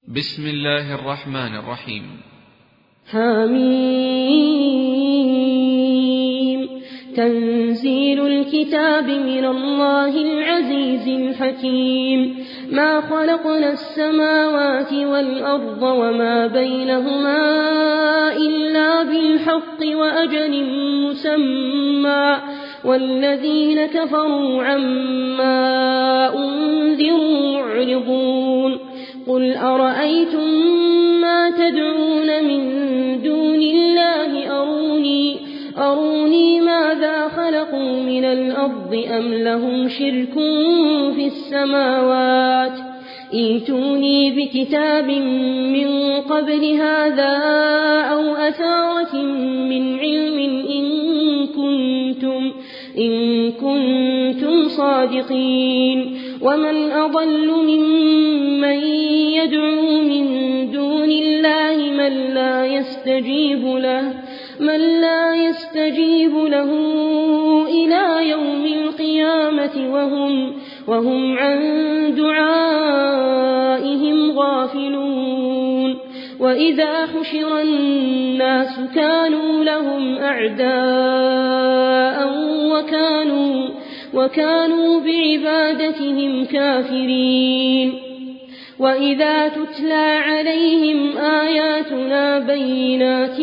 بسم الله الرحمن الرحيم. حميم. تنزيل الكتاب من الله العزيز الحكيم. ما خلقنا السماوات والأرض وما بينهما إلا بالحق وأجل مسمى، والذين كفروا عما أنذروا معرضون. قل أرأيتم ما تدعون من دون الله أروني ماذا خلقوا من الأرض أم لهم شرك في السماوات، ائتوني بكتاب من قبل هذا أو أثارة من علم إن كنتم صادقين. ومن أضل ممن يدعو من دون الله من لا يستجيب له إلى يوم القيامة وهم عن دعائهم غافلون. وإذا حشر الناس كانوا لهم أعداء وكانوا بعبادتهم كافرين. وإذا تتلى عليهم آياتنا بينات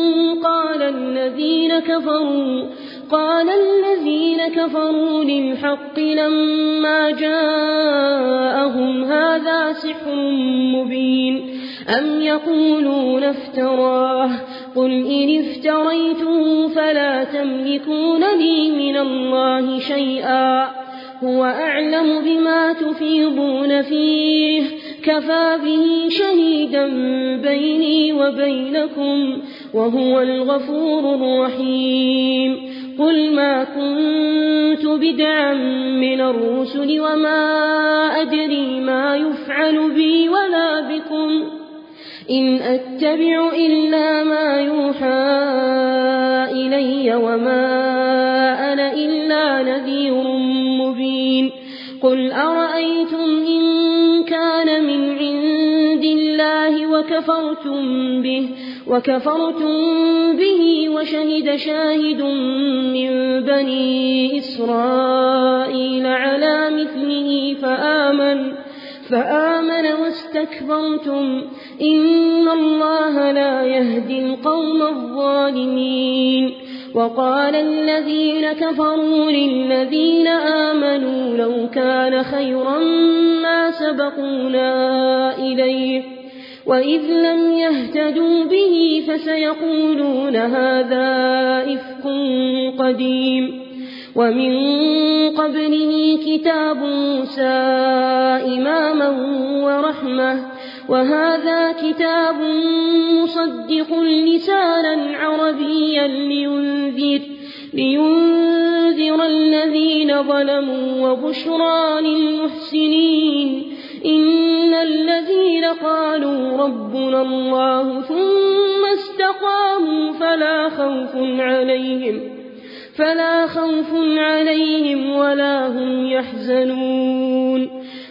قال الذين كفروا للحق لما جاءهم هذا سحر مبين أم يقولون افتراه، قل إن افتريته فلا تملكون لي من الله شيئا، هو أعلم بما تفيضون فيه، كفى به شهيدا بيني وبينكم وهو الغفور الرحيم. قل ما كنت بدعا من الرسل وما أدري ما يفعل بي ولا بكم، إن أتبع إلا ما يوحى إلي وما أنا إلا نذير مبين. قل أرأيتم إن كان من عند الله وكفرتم به وشهد شاهد من بني إسرائيل على مثله فآمن واستكبرتم، إن الله لا يهدي القوم الظالمين. وقال الذين كفروا للذين آمنوا لو كان خيرا ما سبقونا إليه، وإذ لم يهتدوا به فسيقولون هذا إفك قديم. ومن قبله كتاب موسى إماما ورحمة، وهذا كتاب مصدق لسانا عربيا لينذر الذين ظلموا وبشرى للمحسنين. إن الذين قالوا ربنا الله ثم استقاموا فلا خوف عليهم ولا هم يحزنون.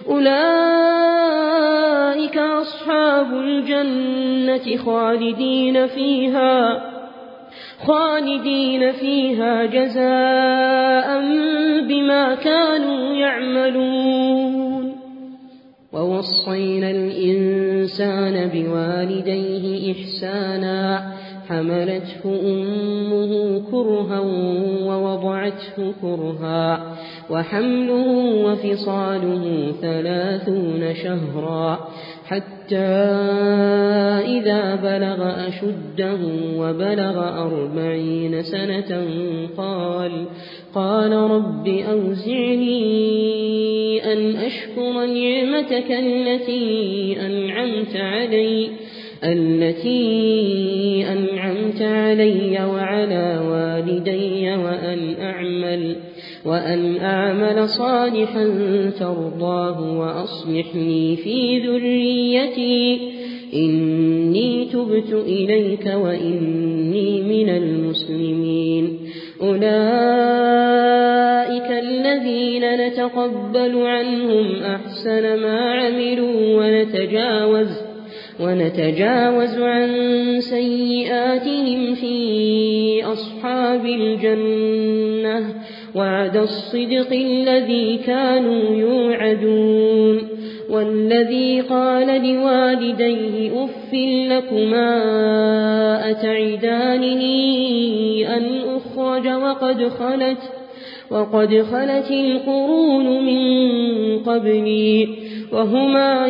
أولئك أصحاب الجنة خالدين فيها جزاء بما كانوا يعملون. ووصينا الإنسان بوالديه إحسانا، حملته أمه كرها ووضعته كرها، وحمله وفصاله 30 شهرا، حتى إذا بلغ أشده وبلغ 40 سنة قال رب أوزعني أن أشكر نعمتك التي أنعمت علي وعلى والدي وأن أعمل صالحا ترضاه وأصلح لي في ذريتي إني تبت إليك وإني من المسلمين. أولئك الذين نتقبل عنهم أحسن ما عملوا ونتجاوز عن سيئاتهم في أصحاب الجنة وعد الصدق الذي كانوا يوعدون والذي قال لوالديه أف لكما أتعدانني أن أخرج وقد خلت القرون من قبلي وهما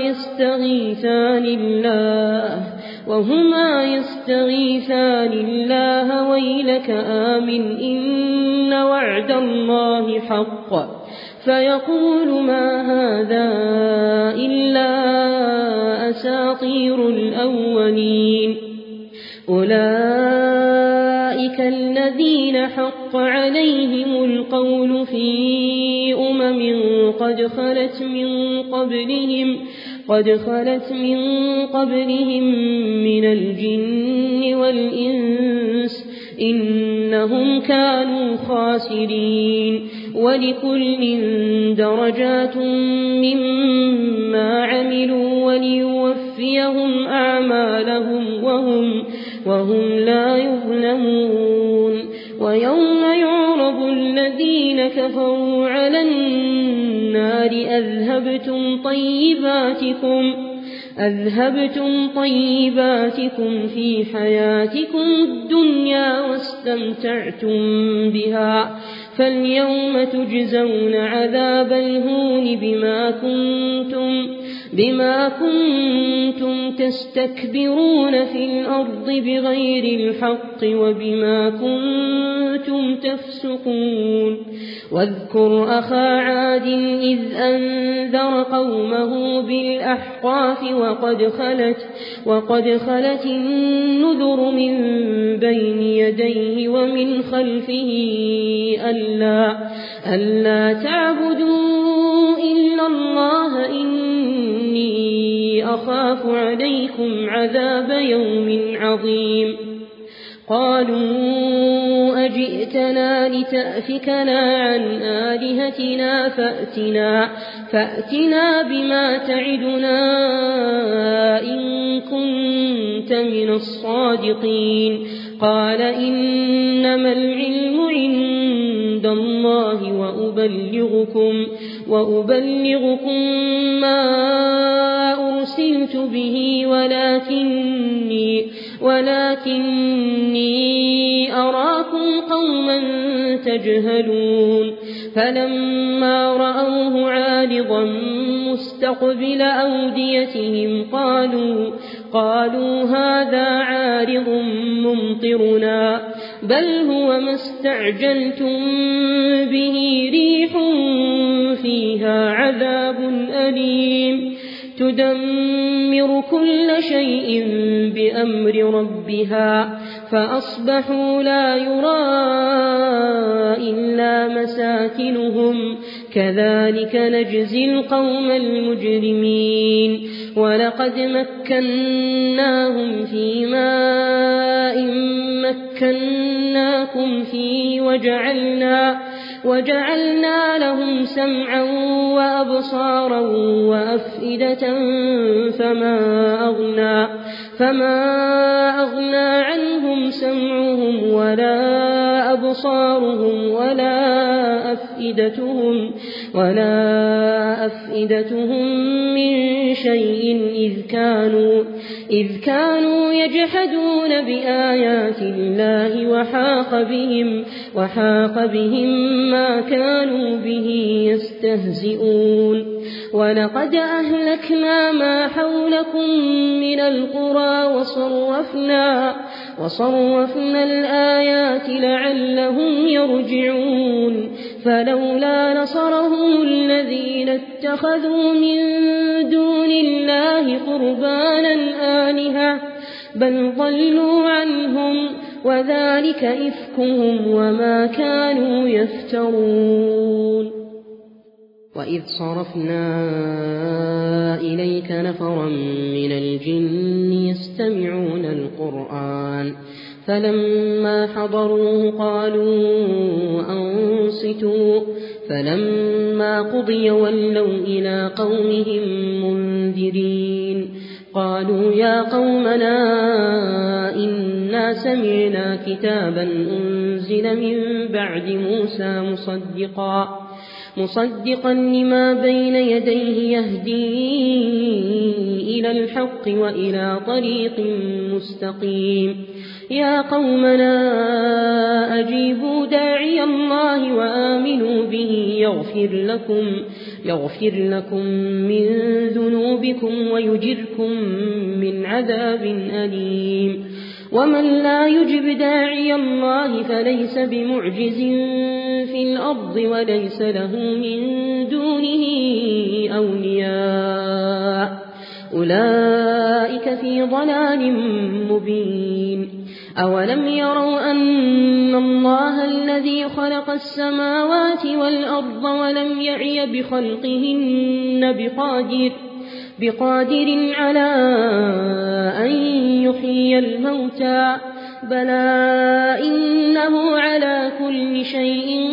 يستغيثان الله ويلك آمن إن وعد الله حق فيقول ما هذا إلا أساطير الأولين أولئك الذين حق عليهم القول في قد خلت من قبلهم من الجن والإنس إنهم كانوا خاسرين ولكل درجات مما عملوا وليوفيهم أعمالهم وهم لا يظلمون ويوم يعرض الذين كفروا على النار أذهبتم طيباتكم في حياتكم الدنيا واستمتعتم بها فاليوم تجزون عذاب الهون بما كنتم تستكبرون في الأرض بغير الحق وبما كنتم تفسقون واذكر أخا عاد إذ أنذر قومه بالأحقاف وقد خلت النذر من بين يديه ومن خلفه ألا تعبدوا إلا الله إني أخاف عليكم عذاب يوم عظيم قالوا أجئتنا لتأفكنا عن آلهتنا فأتنا بما تعدنا إن كنت من الصادقين قال إنما العلم عند الله وأبلغكم ما أرسلت به ولكني أراكم قوما تجهلون فلما رأوه عارضا مستقبل أوديتهم قالوا هذا عارض ممطرنا بل هو ما استعجلتم به ريح فيها عذاب أليم تدمر كل شيء بأمر ربها فأصبحوا لا يرى إلا مساكنهم كذلك نجزي القوم المجرمين ولقد مكناهم في ماء مكناكم فيه وجعلنا لهم سمعا وأبصارا وأفئدة فما أغنى عنهم سمعهم ولا أبصارهم ولا أفئدتهم من شيء إذ كانوا يجحدون بآيات الله وحاق بهم ما كانوا به يستهزئون ولقد أهلكنا ما حولكم من القرى وصرفنا الآيات لعلهم يرجعون فلولا نصرهم الذين اتخذوا من دون الله قربانا آلهة بل ضلوا عنهم وذلك إفكهم وما كانوا يفترون وإذ صرفنا إليك نفرا من الجن يستمعون القرآن فلما حضروه قالوا أنصتوا فلما قضي ولوا إلى قومهم منذرين قالوا يا قومنا إنا سمعنا كتابا أنزل من بعد موسى مصدقا لما بين يديه يهدي إلى الحق وإلى طريق مستقيم يا قومنا أجيبوا داعي الله وآمنوا به يغفر لكم من ذنوبكم ويجركم من عذاب أليم ومن لا يجب داعي الله فليس بمعجز في الأرض وليس له من دونه أولياء أولئك في ضلال مبين أولم يروا أن الله الذي خلق السماوات والأرض ولم يعي بخلقهن بقادر على أن يحيي الموتى بلى إنه على كل شيء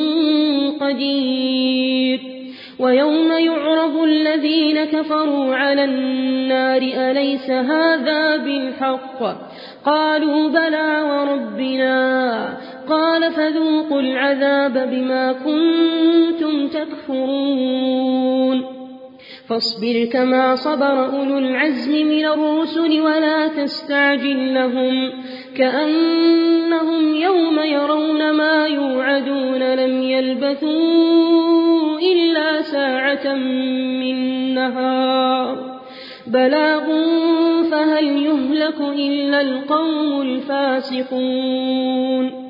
قدير ويوم يعرض الذين كفروا على النار أليس هذا بالحق قالوا بلى وربنا قال فذوقوا العذاب بما كنتم تكفرون فاصبر كما صبر أولو العزم من الرسل ولا تستعجل لهم كأنهم يوم يرون ما يوعدون لم يلبثوا إلا ساعة من نهار بلاغ فهل يهلك إلا القوم الفاسقون